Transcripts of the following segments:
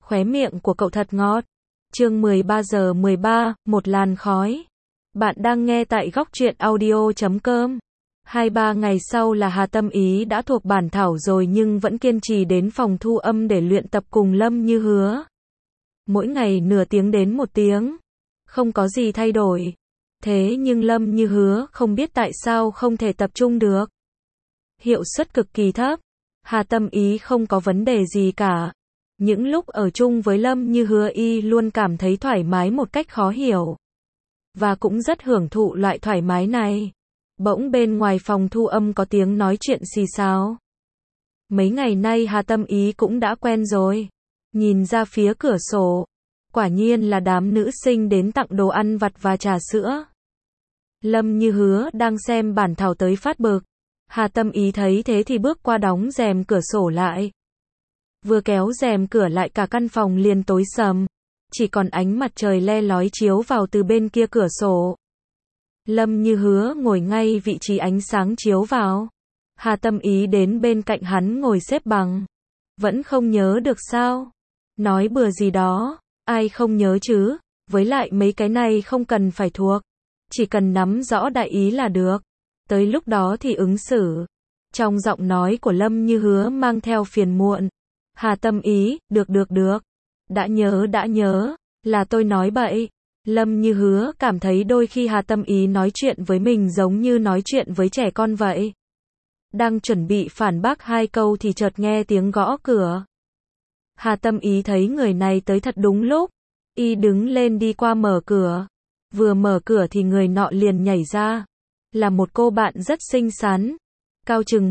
Khóe miệng của cậu thật ngọt. Chương 13 giờ 13, một làn khói. Bạn đang nghe tại góc truyện audio.com. 2-3 ngày sau là Hà Tâm Ý đã thuộc bản thảo rồi nhưng vẫn kiên trì đến phòng thu âm để luyện tập cùng Lâm Như Hứa. Mỗi ngày nửa tiếng đến 1 tiếng. Không có gì thay đổi. Thế nhưng Lâm Như Hứa không biết tại sao không thể tập trung được. Hiệu suất cực kỳ thấp. Hà Tâm Ý không có vấn đề gì cả. Những lúc ở chung với Lâm Như Hứa y luôn cảm thấy thoải mái một cách khó hiểu. Và cũng rất hưởng thụ loại thoải mái này. Bỗng bên ngoài phòng thu âm có tiếng nói chuyện xì xào. Mấy ngày nay Hà Tâm Ý cũng đã quen rồi. Nhìn ra phía cửa sổ. Quả nhiên là đám nữ sinh đến tặng đồ ăn vặt và trà sữa. Lâm Như Hứa đang xem bản thảo tới phát bực. Hà Tâm Ý thấy thế thì bước qua đóng rèm cửa sổ lại. Vừa kéo rèm cửa lại cả căn phòng liền tối sầm. Chỉ còn ánh mặt trời le lói chiếu vào từ bên kia cửa sổ. Lâm Như Hứa ngồi ngay vị trí ánh sáng chiếu vào. Hà Tâm Ý đến bên cạnh hắn ngồi xếp bằng. Vẫn không nhớ được sao? Nói bừa gì đó, ai không nhớ chứ? Với lại mấy cái này không cần phải thuộc. Chỉ cần nắm rõ đại ý là được. Tới lúc đó thì ứng xử. Trong giọng nói của Lâm Như Hứa mang theo phiền muộn. Hà Tâm Ý, được. Đã nhớ, là tôi nói bậy. Lâm Như Hứa cảm thấy đôi khi Hà Tâm Ý nói chuyện với mình giống như nói chuyện với trẻ con vậy. Đang chuẩn bị phản bác 2 câu thì chợt nghe tiếng gõ cửa. Hà Tâm Ý thấy người này tới thật đúng lúc. Y đứng lên đi qua mở cửa. Vừa mở cửa thì người nọ liền nhảy ra. Là một cô bạn rất xinh xắn. Cao chừng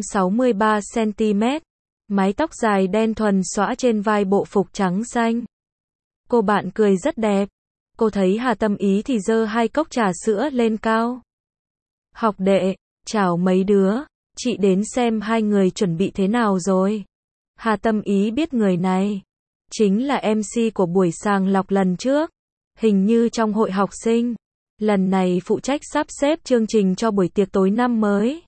163cm. Mái tóc dài đen thuần xõa trên vai bộ phục trắng xanh. Cô bạn cười rất đẹp. Cô thấy Hà Tâm Ý thì giơ 2 cốc trà sữa lên cao. Học đệ, chào mấy đứa, chị đến xem hai người chuẩn bị thế nào rồi. Hà Tâm Ý biết người này. Chính là MC của buổi sàng lọc lần trước. Hình như trong hội học sinh. Lần này phụ trách sắp xếp chương trình cho buổi tiệc tối năm mới.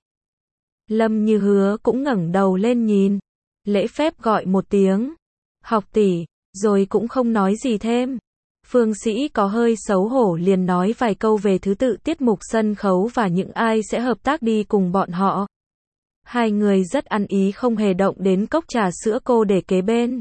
Lâm Như Hứa cũng ngẩng đầu lên nhìn. Lễ phép gọi một tiếng. Học tỷ, rồi cũng không nói gì thêm. Phương Sĩ có hơi xấu hổ liền nói vài câu về thứ tự tiết mục sân khấu và những ai sẽ hợp tác đi cùng bọn họ. Hai người rất ăn ý không hề động đến cốc trà sữa cô để kế bên.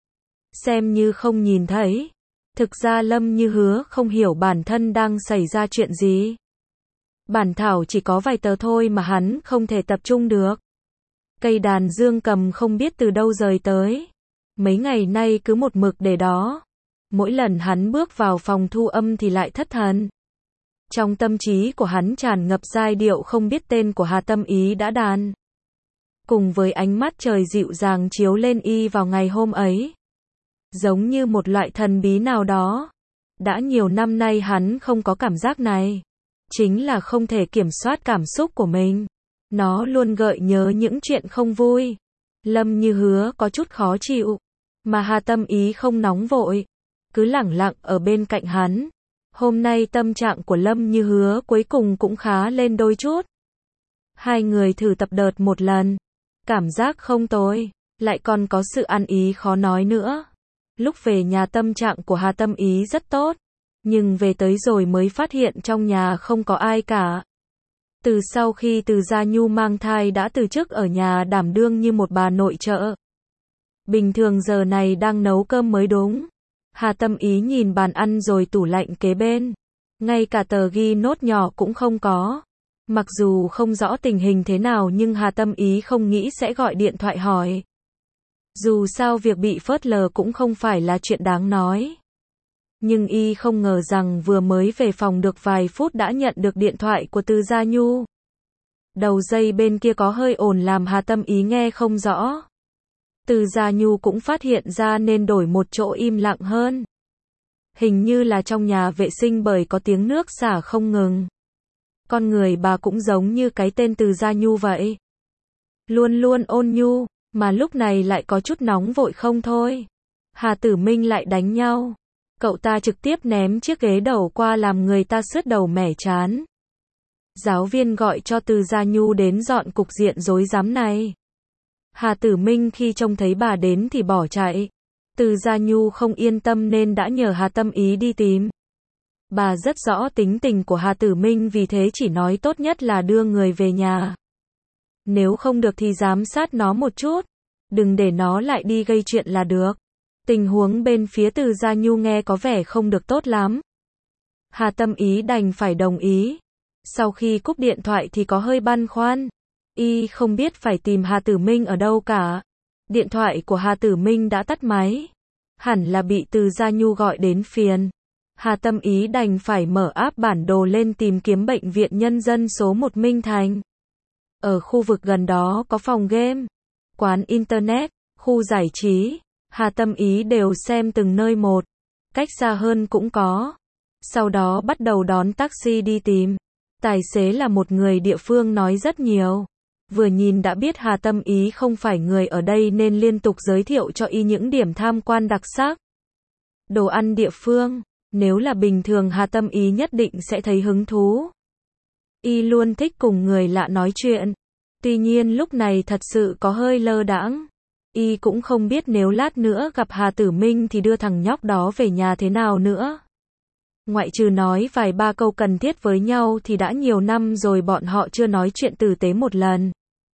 Xem như không nhìn thấy. Thực ra Lâm Như Hứa không hiểu bản thân đang xảy ra chuyện gì. Bản thảo chỉ có vài tờ thôi mà hắn không thể tập trung được. Cây đàn dương cầm không biết từ đâu rời tới. Mấy ngày nay cứ một mực để đó. Mỗi lần hắn bước vào phòng thu âm thì lại thất thần. Trong tâm trí của hắn tràn ngập giai điệu không biết tên của Hà Tâm Ý đã đàn. Cùng với ánh mắt trời dịu dàng chiếu lên y vào ngày hôm ấy. Giống như một loại thần bí nào đó. Đã nhiều năm nay hắn không có cảm giác này. Chính là không thể kiểm soát cảm xúc của mình. Nó luôn gợi nhớ những chuyện không vui. Lâm Như Hứa có chút khó chịu. Mà Hà Tâm Ý không nóng vội. Cứ lẳng lặng ở bên cạnh hắn. Hôm nay tâm trạng của Lâm Như Hứa cuối cùng cũng khá lên đôi chút. Hai người thử tập đợt một lần. Cảm giác không tồi. Lại còn có sự ăn ý khó nói nữa. Lúc về nhà tâm trạng của Hà Tâm Ý rất tốt. Nhưng về tới rồi mới phát hiện trong nhà không có ai cả. Từ sau khi Từ Gia Nhu mang thai đã từ chức ở nhà đảm đương như một bà nội trợ. Bình thường giờ này đang nấu cơm mới đúng. Hà Tâm Ý nhìn bàn ăn rồi tủ lạnh kế bên. Ngay cả tờ ghi nốt nhỏ cũng không có. Mặc dù không rõ tình hình thế nào nhưng Hà Tâm Ý không nghĩ sẽ gọi điện thoại hỏi. Dù sao việc bị phớt lờ cũng không phải là chuyện đáng nói. Nhưng y không ngờ rằng vừa mới về phòng được vài phút đã nhận được điện thoại của Từ Gia Nhu. Đầu dây bên kia có hơi ồn làm Hà Tâm Ý nghe không rõ. Từ Gia Nhu cũng phát hiện ra nên đổi một chỗ im lặng hơn. Hình như là trong nhà vệ sinh bởi có tiếng nước xả không ngừng. Con người bà cũng giống như cái tên Từ Gia Nhu vậy. Luôn luôn ôn nhu, mà lúc này lại có chút nóng vội không thôi. Hà Tử Minh lại đánh nhau. Cậu ta trực tiếp ném chiếc ghế đầu qua làm người ta sứt đầu mẻ trán. Giáo viên gọi cho Từ Gia Nhu đến dọn cục diện rối rắm này. Hà Tử Minh khi trông thấy bà đến thì bỏ chạy. Từ Gia Nhu không yên tâm nên đã nhờ Hà Tâm Ý đi tìm. Bà rất rõ tính tình của Hà Tử Minh, vì thế chỉ nói tốt nhất là đưa người về nhà. Nếu không được thì giám sát nó một chút, đừng để nó lại đi gây chuyện là được. Tình huống bên phía Từ Gia Nhu nghe có vẻ không được tốt lắm. Hà Tâm Ý đành phải đồng ý. Sau khi cúp điện thoại thì có hơi băn khoăn. Y không biết phải tìm Hà Tử Minh ở đâu cả. Điện thoại của Hà Tử Minh đã tắt máy. Hẳn là bị Từ Gia Nhu gọi đến phiền. Hà Tâm Ý đành phải mở app bản đồ lên tìm kiếm Bệnh viện Nhân dân số 1 Minh Thành. Ở khu vực gần đó có phòng game, quán internet, khu giải trí. Hà Tâm Ý đều xem từng nơi một. Cách xa hơn cũng có. Sau đó bắt đầu đón taxi đi tìm. Tài xế là một người địa phương nói rất nhiều. Vừa nhìn đã biết Hà Tâm Ý không phải người ở đây nên liên tục giới thiệu cho y những điểm tham quan đặc sắc. Đồ ăn địa phương, nếu là bình thường Hà Tâm Ý nhất định sẽ thấy hứng thú. Y luôn thích cùng người lạ nói chuyện. Tuy nhiên lúc này thật sự có hơi lơ đãng. Y cũng không biết nếu lát nữa gặp Hà Tử Minh thì đưa thằng nhóc đó về nhà thế nào nữa. Ngoại trừ nói vài ba câu cần thiết với nhau thì đã nhiều năm rồi bọn họ chưa nói chuyện tử tế một lần.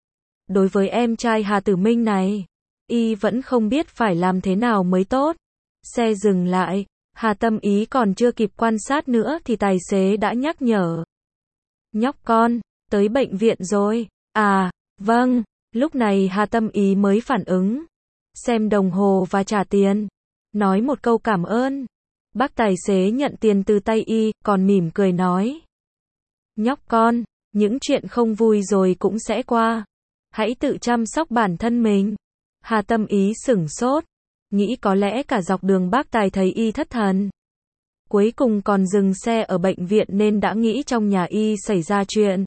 Đối với em trai Hà Tử Minh này, y vẫn không biết phải làm thế nào mới tốt. Xe dừng lại, Hà Tâm Ý còn chưa kịp quan sát nữa thì tài xế đã nhắc nhở. Nhóc con, tới bệnh viện rồi. À, vâng. Lúc này Hà Tâm Ý mới phản ứng. Xem đồng hồ và trả tiền. Nói một câu cảm ơn. Bác tài xế nhận tiền từ tay y, còn mỉm cười nói. Nhóc con, những chuyện không vui rồi cũng sẽ qua. Hãy tự chăm sóc bản thân mình. Hà Tâm Ý sửng sốt. Nghĩ có lẽ cả dọc đường bác tài thấy y thất thần. Cuối cùng còn dừng xe ở bệnh viện nên đã nghĩ trong nhà y xảy ra chuyện.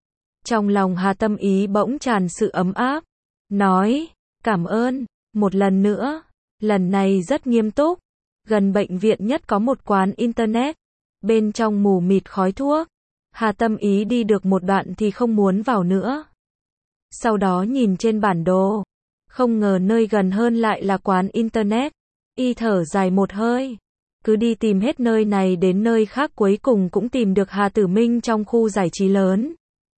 Trong lòng Hà Tâm Ý bỗng tràn sự ấm áp. Nói, cảm ơn, một lần nữa. Lần này rất nghiêm túc. Gần bệnh viện nhất có một quán internet. Bên trong mù mịt khói thuốc. Hà Tâm Ý đi được một đoạn thì không muốn vào nữa. Sau đó nhìn trên bản đồ. Không ngờ nơi gần hơn lại là quán internet. Y thở dài một hơi. Cứ đi tìm hết nơi này đến nơi khác cuối cùng cũng tìm được Hà Tử Minh trong khu giải trí lớn.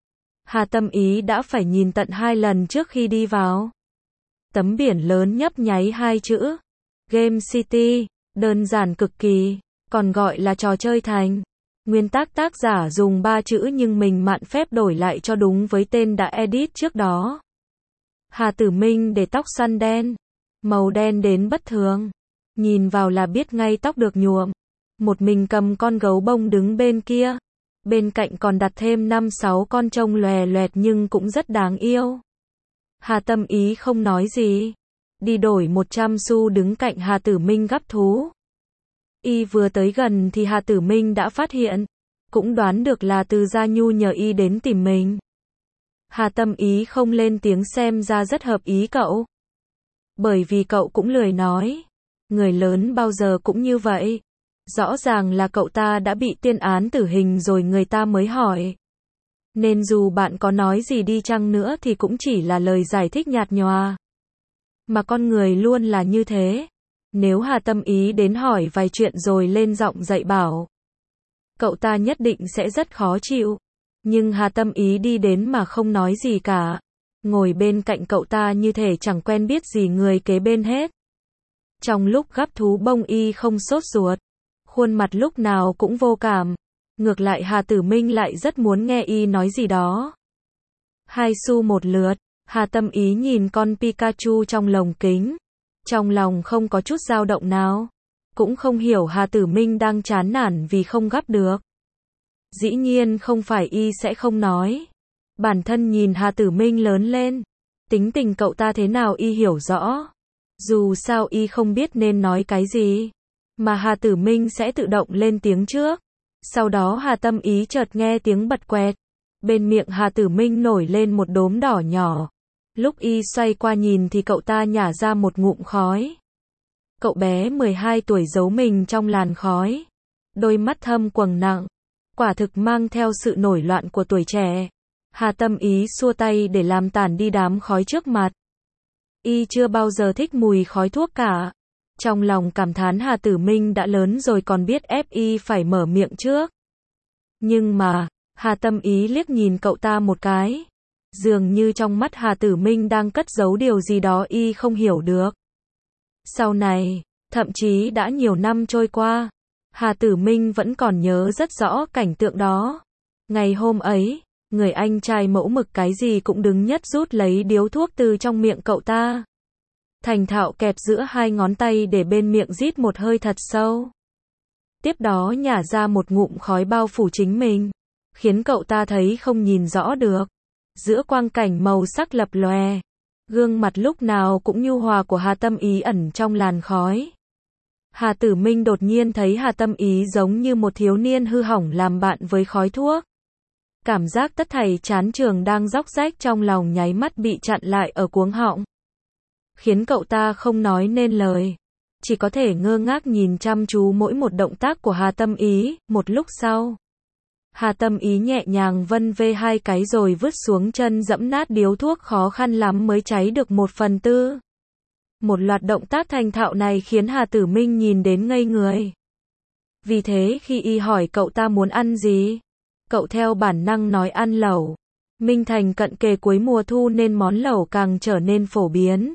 Hà Tâm Ý đã phải nhìn tận 2 lần trước khi đi vào. Tấm biển lớn nhấp nháy 2 chữ. Game City, đơn giản cực kỳ, còn gọi là trò chơi thành. Nguyên tác giả dùng 3 chữ nhưng mình mạn phép đổi lại cho đúng với tên đã edit trước đó. Hà Tử Minh để tóc xoăn đen, màu đen đến bất thường. Nhìn vào là biết ngay tóc được nhuộm. Một mình cầm con gấu bông đứng bên kia. Bên cạnh còn đặt thêm 5-6 con trông lòe loẹt nhưng cũng rất đáng yêu. Hà Tâm Ý không nói gì. Đi đổi 100 xu đứng cạnh Hà Tử Minh gắp thú. Y vừa tới gần thì Hà Tử Minh đã phát hiện. Cũng đoán được là Từ Gia Nhu nhờ y đến tìm mình. Hà Tâm Ý không lên tiếng xem ra rất hợp ý cậu. Bởi vì cậu cũng lười nói. Người lớn bao giờ cũng như vậy. Rõ ràng là cậu ta đã bị tuyên án tử hình rồi người ta mới hỏi. Nên dù bạn có nói gì đi chăng nữa thì cũng chỉ là lời giải thích nhạt nhòa. Mà con người luôn là như thế. Nếu Hà Tâm Ý đến hỏi vài chuyện rồi lên giọng dạy bảo, cậu ta nhất định sẽ rất khó chịu. Nhưng Hà Tâm Ý đi đến mà không nói gì cả. Ngồi bên cạnh cậu ta như thể chẳng quen biết gì người kế bên hết. Trong lúc gắp thú bông y không sốt ruột. Khuôn mặt lúc nào cũng vô cảm. Ngược lại Hà Tử Minh lại rất muốn nghe y nói gì đó. 2 xu một lượt. Hà Tâm Ý nhìn con Pikachu trong lồng kính. Trong lòng không có chút dao động nào. Cũng không hiểu Hà Tử Minh đang chán nản vì không gắp được. Dĩ nhiên không phải y sẽ không nói. Bản thân nhìn Hà Tử Minh lớn lên. Tính tình cậu ta thế nào y hiểu rõ. Dù sao y không biết nên nói cái gì. Mà Hà Tử Minh sẽ tự động lên tiếng trước. Sau đó Hà Tâm Ý chợt nghe tiếng bật quẹt. Bên miệng Hà Tử Minh nổi lên một đốm đỏ nhỏ. Lúc y xoay qua nhìn thì cậu ta nhả ra một ngụm khói. Cậu bé 12 tuổi giấu mình trong làn khói. Đôi mắt thâm quầng nặng. Quả thực mang theo sự nổi loạn của tuổi trẻ. Hà Tâm Ý xua tay để làm tản đi đám khói trước mặt. Y chưa bao giờ thích mùi khói thuốc cả. Trong lòng cảm thán Hà Tử Minh đã lớn rồi còn biết ép y phải mở miệng trước. Nhưng mà, Hà Tâm Ý liếc nhìn cậu ta một cái. Dường như trong mắt Hà Tử Minh đang cất giấu điều gì đó y không hiểu được. Sau này, thậm chí đã nhiều năm trôi qua, Hà Tử Minh vẫn còn nhớ rất rõ cảnh tượng đó. Ngày hôm ấy, người anh trai mẫu mực cái gì cũng đứng nhất rút lấy điếu thuốc từ trong miệng cậu ta. Thành thạo kẹp giữa hai ngón tay để bên miệng rít một hơi thật sâu. Tiếp đó nhả ra một ngụm khói bao phủ chính mình, khiến cậu ta thấy không nhìn rõ được. Giữa quang cảnh màu sắc lập lòe, gương mặt lúc nào cũng nhu hòa của Hà Tâm Ý ẩn trong làn khói. Hà Tử Minh đột nhiên thấy Hà Tâm Ý giống như một thiếu niên hư hỏng làm bạn với khói thuốc. Cảm giác tất thảy chán trường đang róc rách trong lòng nháy mắt bị chặn lại ở cuống họng, khiến cậu ta không nói nên lời, chỉ có thể ngơ ngác nhìn chăm chú mỗi một động tác của Hà Tâm Ý. Một lúc sau, Hà Tâm Ý nhẹ nhàng vân vê hai cái rồi vứt xuống chân dẫm nát điếu thuốc, khó khăn lắm mới cháy được 1/4. Một loạt động tác thành thạo này khiến Hà Tử Minh nhìn đến ngây người. Vì thế khi y hỏi cậu ta muốn ăn gì, cậu theo bản năng nói ăn lẩu. Minh Thành cận kề cuối mùa thu nên món lẩu càng trở nên phổ biến.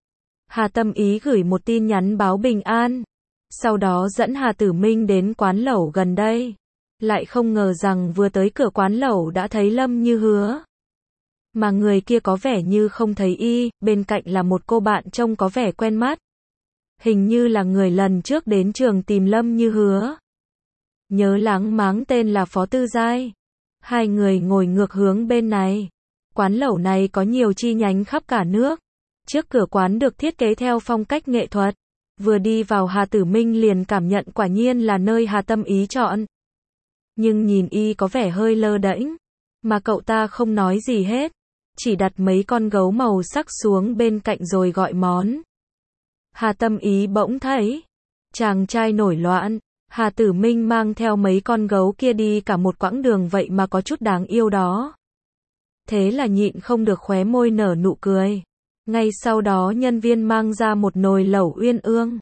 Hà Tâm Ý gửi một tin nhắn báo bình an, sau đó dẫn Hà Tử Minh đến quán lẩu gần đây. Lại không ngờ rằng vừa tới cửa quán lẩu đã thấy Lâm Như Hứa. Mà người kia có vẻ như không thấy y, bên cạnh là một cô bạn trông có vẻ quen mắt. Hình như là người lần trước đến trường tìm Lâm Như Hứa. Nhớ láng máng tên là Phó Tư Giai. Hai người ngồi ngược hướng bên này. Quán lẩu này có nhiều chi nhánh khắp cả nước. Trước cửa quán được thiết kế theo phong cách nghệ thuật. Vừa đi vào Hà Tử Minh liền cảm nhận quả nhiên là nơi Hà Tâm Ý chọn. Nhưng nhìn y có vẻ hơi lơ đễnh, mà cậu ta không nói gì hết, chỉ đặt mấy con gấu màu sắc xuống bên cạnh rồi gọi món. Hà Tâm Ý bỗng thấy chàng trai nổi loạn, Hà Tử Minh mang theo mấy con gấu kia đi cả một quãng đường vậy mà có chút đáng yêu đó. Thế là nhịn không được khóe môi nở nụ cười. Ngay sau đó nhân viên mang ra một nồi lẩu uyên ương.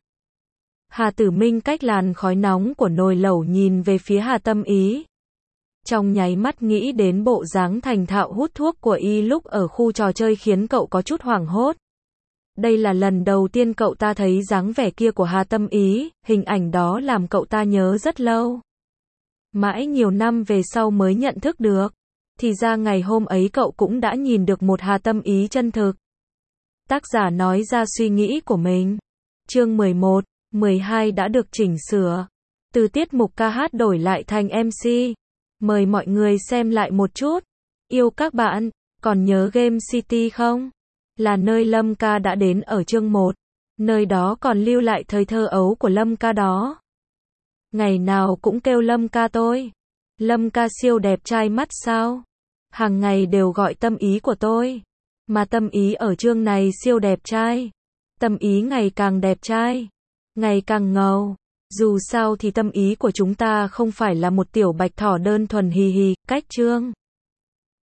Hà Tử Minh cách làn khói nóng của nồi lẩu nhìn về phía Hà Tâm Ý. Trong nháy mắt nghĩ đến bộ dáng thành thạo hút thuốc của y lúc ở khu trò chơi khiến cậu có chút hoảng hốt. Đây là lần đầu tiên cậu ta thấy dáng vẻ kia của Hà Tâm Ý, hình ảnh đó làm cậu ta nhớ rất lâu. Mãi nhiều năm về sau mới nhận thức được, thì ra ngày hôm ấy cậu cũng đã nhìn được một Hà Tâm Ý chân thực. Tác giả nói ra suy nghĩ của mình. Chương 11, 12 đã được chỉnh sửa. Từ tiết mục ca hát đổi lại thành MC. Mời mọi người xem lại một chút. Yêu các bạn, còn nhớ Game City không? Là nơi Lâm ca đã đến ở chương 1. Nơi đó còn lưu lại thời thơ ấu của Lâm ca đó. Ngày nào cũng kêu Lâm ca tôi. Lâm ca siêu đẹp trai mắt sao? Hàng ngày đều gọi Tâm Ý của tôi. Mà Tâm Ý ở chương này siêu đẹp trai. Tâm Ý ngày càng đẹp trai, ngày càng ngầu. Dù sao thì Tâm Ý của chúng ta không phải là một tiểu bạch thỏ đơn thuần hì hì, cách chương.